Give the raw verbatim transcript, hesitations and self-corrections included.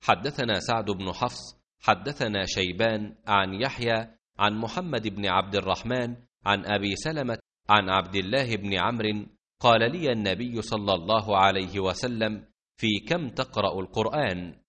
حدثنا سعد بن حفص حدثنا شيبان عن يحيى عن محمد بن عبد الرحمن عن أبي سلمة عن عبد الله بن عمرو قال لي النبي صلى الله عليه وسلم: في كم تقرأ القرآن؟